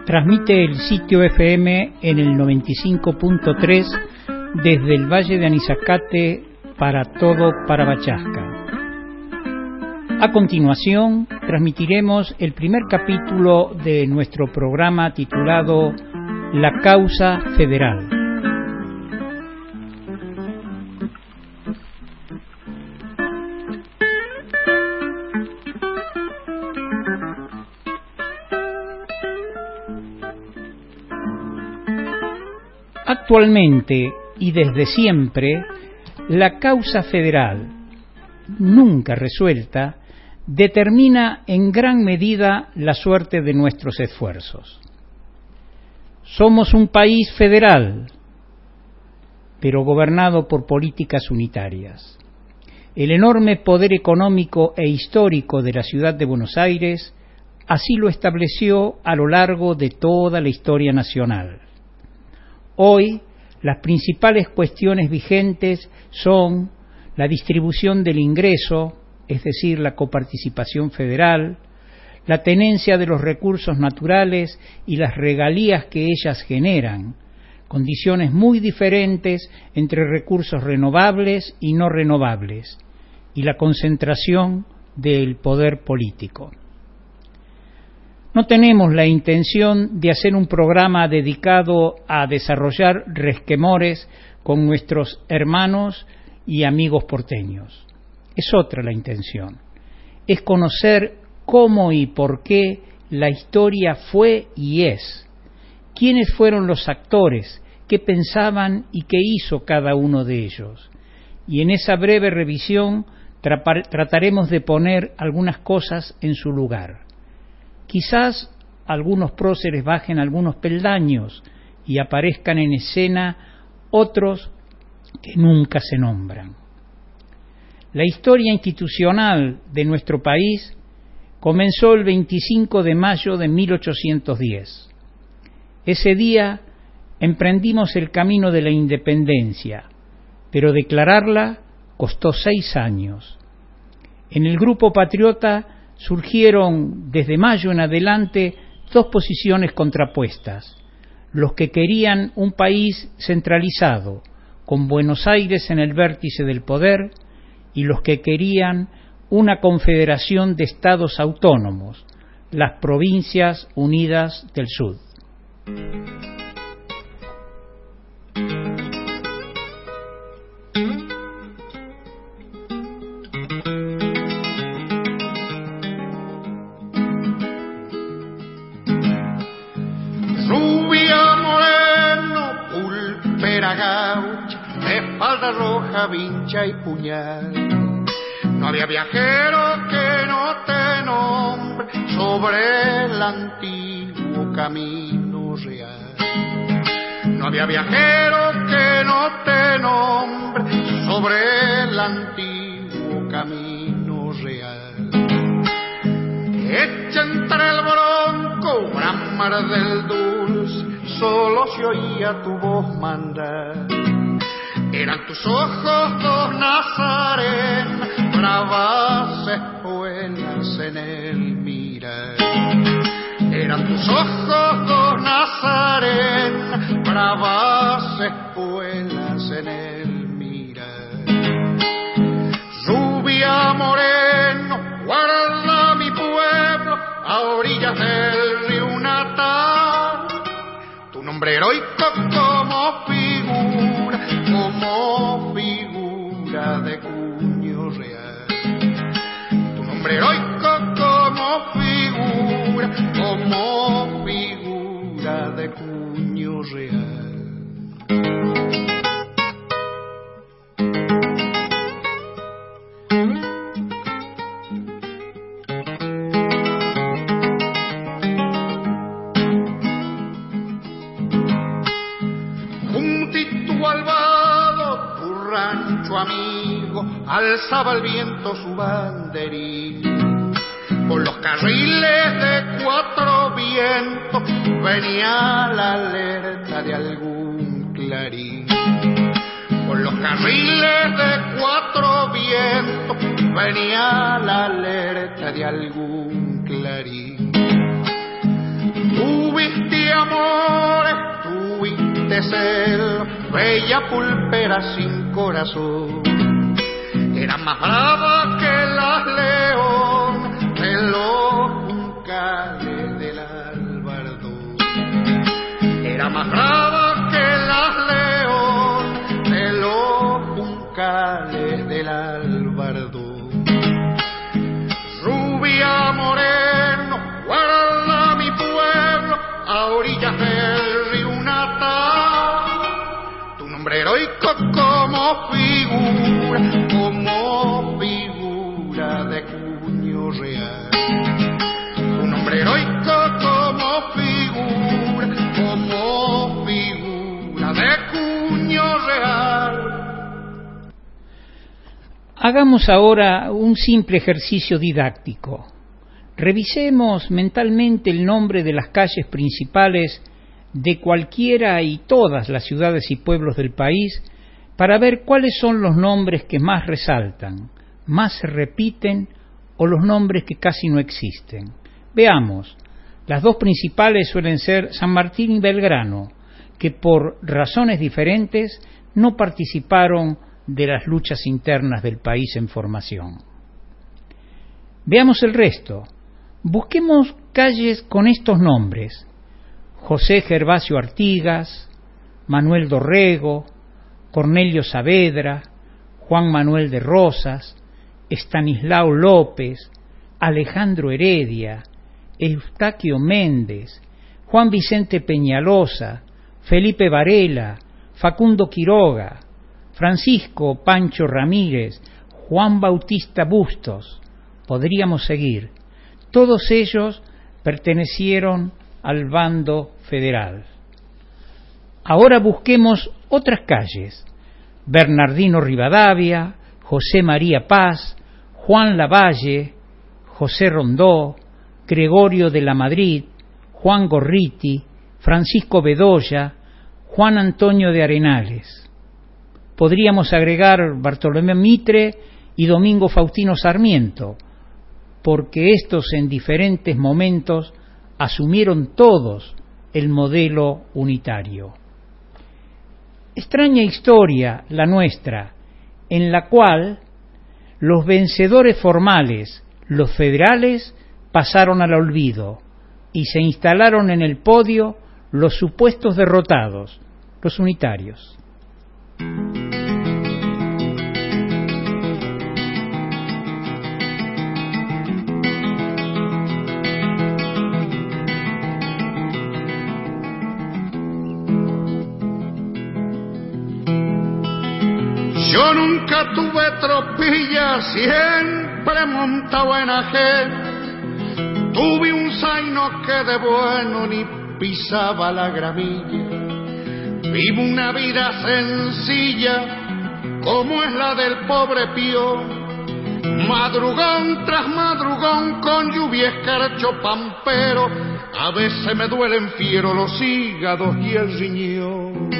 Transmite el sitio FM en el 95.3 desde el Valle de Anizacate para todo Parabachasca. A continuación, transmitiremos el primer capítulo de nuestro programa titulado La Causa Federal. Actualmente y desde siempre, la causa federal, nunca resuelta, determina en gran medida la suerte de nuestros esfuerzos. Somos un país federal, pero gobernado por políticas unitarias. El enorme poder económico e histórico de la ciudad de Buenos Aires así lo estableció a lo largo de toda la historia nacional. Hoy, las principales cuestiones vigentes son la distribución del ingreso, es decir, la coparticipación federal, la tenencia de los recursos naturales y las regalías que ellas generan, condiciones muy diferentes entre recursos renovables y no renovables, y la concentración del poder político. No tenemos la intención de hacer un programa dedicado a desarrollar resquemores con nuestros hermanos y amigos porteños. Es otra la intención. Es conocer cómo y por qué la historia fue y es. Quiénes fueron los actores, qué pensaban y qué hizo cada uno de ellos. Y en esa breve revisión trataremos de poner algunas cosas en su lugar. Quizás algunos próceres bajen algunos peldaños y aparezcan en escena otros que nunca se nombran. La historia institucional de nuestro país comenzó el 25 de mayo de 1810. Ese día emprendimos el camino de la independencia, pero declararla costó 6 años. En el grupo patriota surgieron desde mayo en adelante dos posiciones contrapuestas: los que querían un país centralizado, con Buenos Aires en el vértice del poder, y los que querían una confederación de estados autónomos, las Provincias Unidas del Sur. Roja, vincha y puñal. No había viajero que no te nombre sobre el antiguo camino real. No había viajero que no te nombre sobre el antiguo camino real. Hecha entre el bronco, bramar del dulce, solo se oía tu voz mandar. Eran tus ojos dos nazarenas, bravas espuelas en el mirar. Eran tus ojos dos nazarenas, bravas espuelas en el mirar. Rubia moreno, guarda mi pueblo a orillas del río natal. Tu nombre heroico como figura de cuño real. Tu nombre heroico como figura de cuño real. Amigo, alzaba el viento su banderín. Por los carriles de 4 vientos venía la alerta de algún clarín. Por los carriles de 4 vientos venía la alerta de algún clarín. Tu vestido de ser bella pulpera sin corazón. Era más brava que las león de los juncales del Albardón. Era más brava que las león de los juncales del Albardón. Rubia moreno, guarda mi pueblo a orillas del río Natal. Tu nombre heroico como figura de cuño real. Tu nombre heroico como figura de cuño real. Hagamos ahora un simple ejercicio didáctico. Revisemos mentalmente el nombre de las calles principales de cualquiera y todas las ciudades y pueblos del país para ver cuáles son los nombres que más resaltan, más se repiten o los nombres que casi no existen. Veamos, las dos principales suelen ser San Martín y Belgrano, que por razones diferentes no participaron de las luchas internas del país en formación. Veamos el resto. Busquemos calles con estos nombres: José Gervasio Artigas, Manuel Dorrego, Cornelio Saavedra, Juan Manuel de Rosas, Estanislao López, Alejandro Heredia, Eustaquio Méndez, Juan Vicente Peñalosa, Felipe Varela, Facundo Quiroga, Francisco Pancho Ramírez, Juan Bautista Bustos. Podríamos seguir. Todos ellos pertenecieron al bando federal. Ahora busquemos otras calles: Bernardino Rivadavia, José María Paz, Juan Lavalle, José Rondó, Gregorio de la Madrid, Juan Gorriti, Francisco Bedoya, Juan Antonio de Arenales. Podríamos agregar Bartolomé Mitre y Domingo Faustino Sarmiento, porque estos en diferentes momentos asumieron todos el modelo unitario. Extraña historia la nuestra, en la cual los vencedores formales, los federales, pasaron al olvido y se instalaron en el podio los supuestos derrotados, los unitarios. Yo nunca tuve tropilla, siempre montaba en ajeno. Tuve un zaino que de bueno ni pisaba la gramilla. Vivo una vida sencilla, como es la del pobre Pío. Madrugón tras madrugón, con lluvia escarcho pampero. A veces me duelen fiero los hígados y el riñón.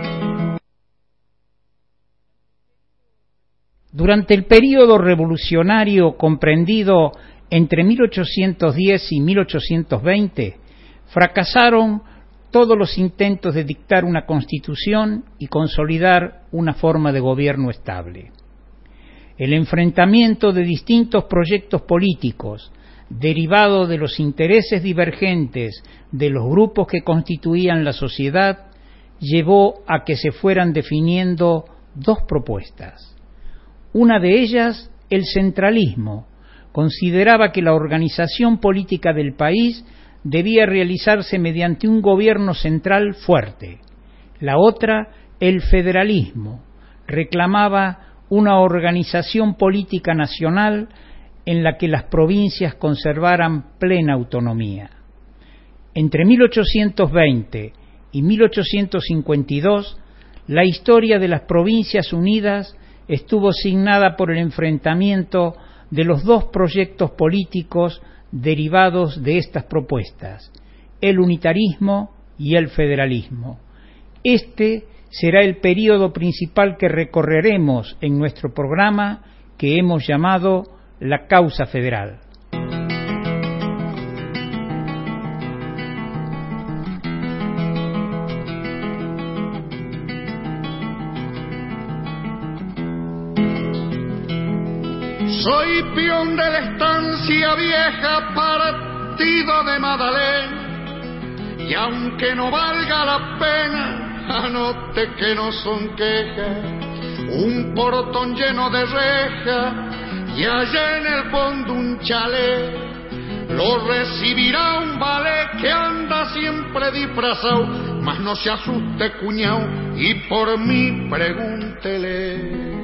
Durante el período revolucionario comprendido entre 1810 y 1820, fracasaron todos los intentos de dictar una constitución y consolidar una forma de gobierno estable. El enfrentamiento de distintos proyectos políticos, derivado de los intereses divergentes de los grupos que constituían la sociedad, llevó a que se fueran definiendo dos propuestas. Una de ellas, el centralismo, consideraba que la organización política del país debía realizarse mediante un gobierno central fuerte. La otra, el federalismo, reclamaba una organización política nacional en la que las provincias conservaran plena autonomía. Entre 1820 y 1852, la historia de las Provincias Unidas estuvo signada por el enfrentamiento de los dos proyectos políticos derivados de estas propuestas, el unitarismo y el federalismo. Este será el período principal que recorreremos en nuestro programa, que hemos llamado La Causa Federal. Soy peón de la estancia vieja, partido de Madalena, y aunque no valga la pena, anote que no son quejas, un portón lleno de rejas, y allá en el fondo un chalet, lo recibirá un ballet que anda siempre disfrazado, mas no se asuste cuñao, y por mí pregúntele.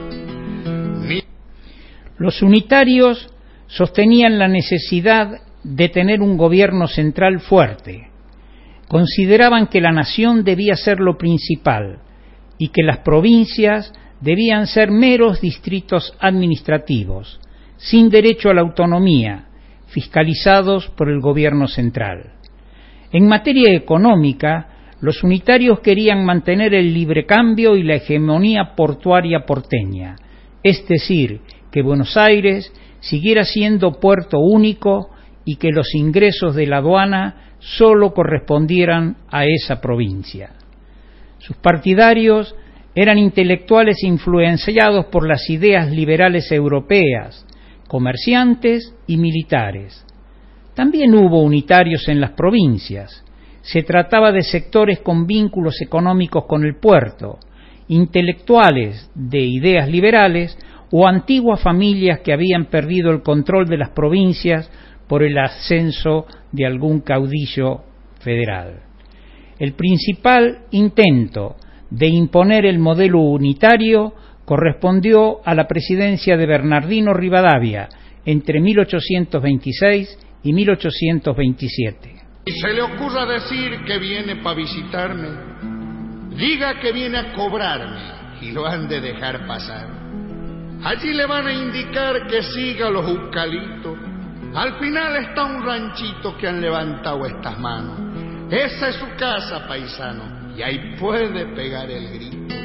Los unitarios sostenían la necesidad de tener un gobierno central fuerte. Consideraban que la nación debía ser lo principal y que las provincias debían ser meros distritos administrativos, sin derecho a la autonomía, fiscalizados por el gobierno central. En materia económica, los unitarios querían mantener el librecambio y la hegemonía portuaria porteña, es decir, que Buenos Aires siguiera siendo puerto único y que los ingresos de la aduana solo correspondieran a esa provincia. Sus partidarios eran intelectuales influenciados por las ideas liberales europeas, comerciantes y militares. También hubo unitarios en las provincias. Se trataba de sectores con vínculos económicos con el puerto, intelectuales de ideas liberales o antiguas familias que habían perdido el control de las provincias por el ascenso de algún caudillo federal. El principal intento de imponer el modelo unitario correspondió a la presidencia de Bernardino Rivadavia entre 1826 y 1827. Si se le ocurra decir que viene para visitarme, diga que viene a cobrarme y lo han de dejar pasar. Allí le van a indicar que siga los eucaliptos. Al final está un ranchito que han levantado estas manos. Esa es su casa, paisano, y ahí puede pegar el grito.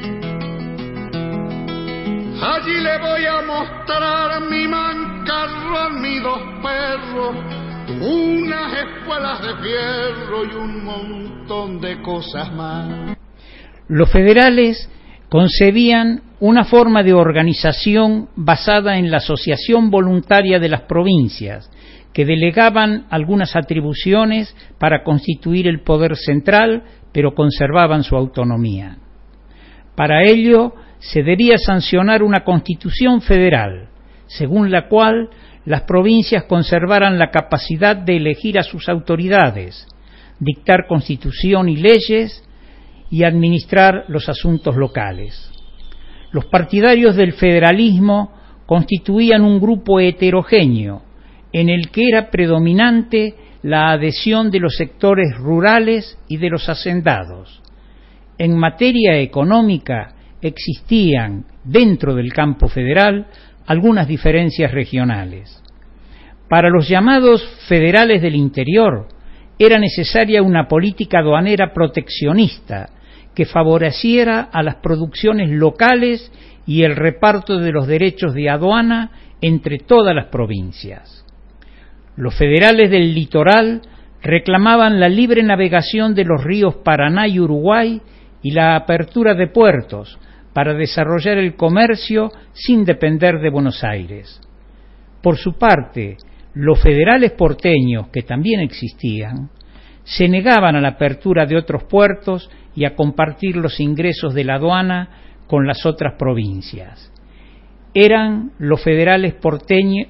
Allí le voy a mostrar mi mancarrón, mis dos perros, unas espuelas de fierro y un montón de cosas más. Los federales concebían una forma de organización basada en la asociación voluntaria de las provincias, que delegaban algunas atribuciones para constituir el poder central, pero conservaban su autonomía. Para ello, se debía sancionar una constitución federal, según la cual las provincias conservaran la capacidad de elegir a sus autoridades, dictar constitución y leyes y administrar los asuntos locales. Los partidarios del federalismo constituían un grupo heterogéneo, en el que era predominante la adhesión de los sectores rurales y de los hacendados. En materia económica existían, dentro del campo federal, algunas diferencias regionales. Para los llamados federales del interior, era necesaria una política aduanera proteccionista que favoreciera a las producciones locales y el reparto de los derechos de aduana entre todas las provincias. Los federales del litoral reclamaban la libre navegación de los ríos Paraná y Uruguay y la apertura de puertos para desarrollar el comercio sin depender de Buenos Aires. Por su parte, los federales porteños, que también existían, se negaban a la apertura de otros puertos y a compartir los ingresos de la aduana con las otras provincias. En los federales porteños,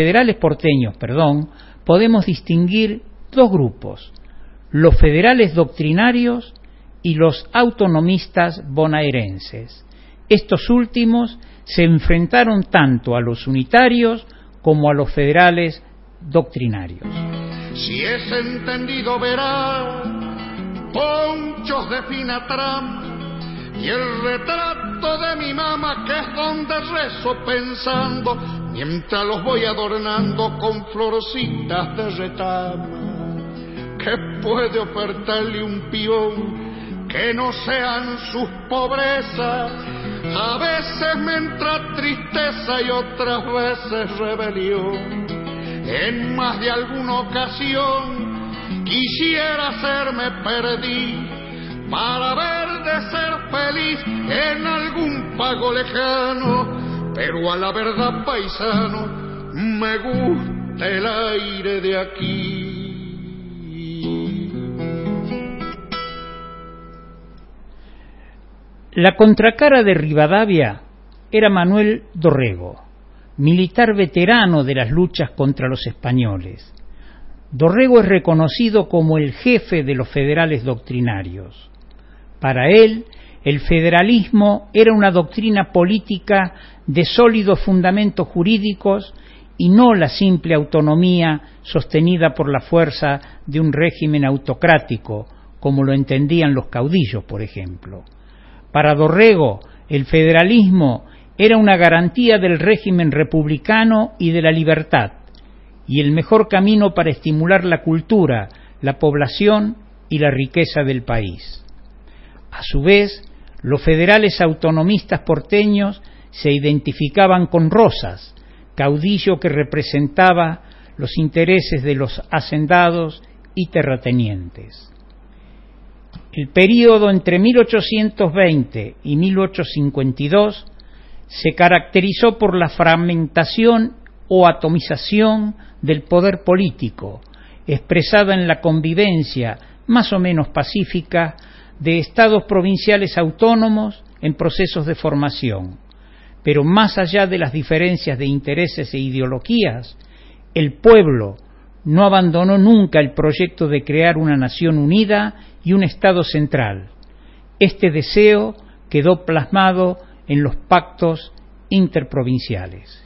podemos distinguir dos grupos: los federales doctrinarios y los autonomistas bonaerenses. Estos últimos se enfrentaron tanto a los unitarios como a los federales doctrinarios. Si es entendido verá ponchos de fina trama y el retrato de mi mamá, que es donde rezo pensando mientras los voy adornando con florcitas de retama. ¿Qué puede ofertarle un peón que no sean sus pobrezas? A veces me entra tristeza y otras veces rebelión. En más de alguna ocasión quisiera hacerme perdí para ver de ser feliz en algún pago lejano, pero a la verdad, paisano, me gusta el aire de aquí. La contracara de Rivadavia era Manuel Dorrego, militar veterano de las luchas contra los españoles. Dorrego es reconocido como el jefe de los federales doctrinarios. Para él, el federalismo era una doctrina política de sólidos fundamentos jurídicos y no la simple autonomía sostenida por la fuerza de un régimen autocrático, como lo entendían los caudillos, por ejemplo. Para Dorrego, el federalismo era una garantía del régimen republicano y de la libertad, y el mejor camino para estimular la cultura, la población y la riqueza del país. A su vez, los federales autonomistas porteños se identificaban con Rosas, caudillo que representaba los intereses de los hacendados y terratenientes. El período entre 1820 y 1852 se caracterizó por la fragmentación o atomización del poder político, expresada en la convivencia más o menos pacífica de estados provinciales autónomos en procesos de formación. Pero más allá de las diferencias de intereses e ideologías, el pueblo no abandonó nunca el proyecto de crear una nación unida y un Estado central. Este deseo quedó plasmado en los pactos interprovinciales.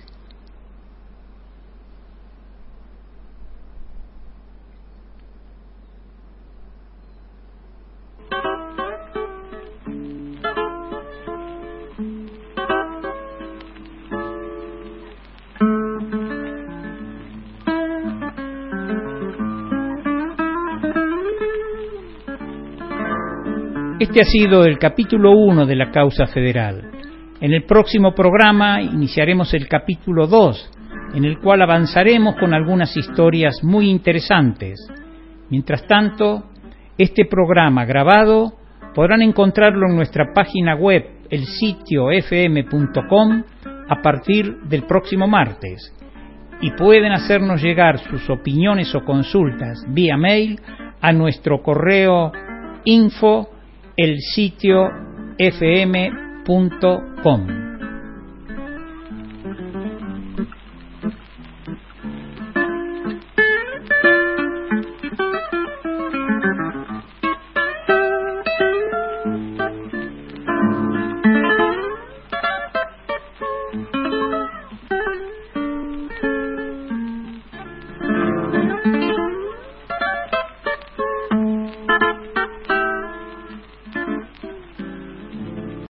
Este ha sido el capítulo 1 de la causa federal. En el próximo programa iniciaremos el capítulo 2, en el cual avanzaremos con algunas historias muy interesantes. Mientras tanto, este programa grabado podrán encontrarlo en nuestra página web, el sitio fm.com, a partir del próximo martes. Y pueden hacernos llegar sus opiniones o consultas vía mail a nuestro correo info el sitio fm.com.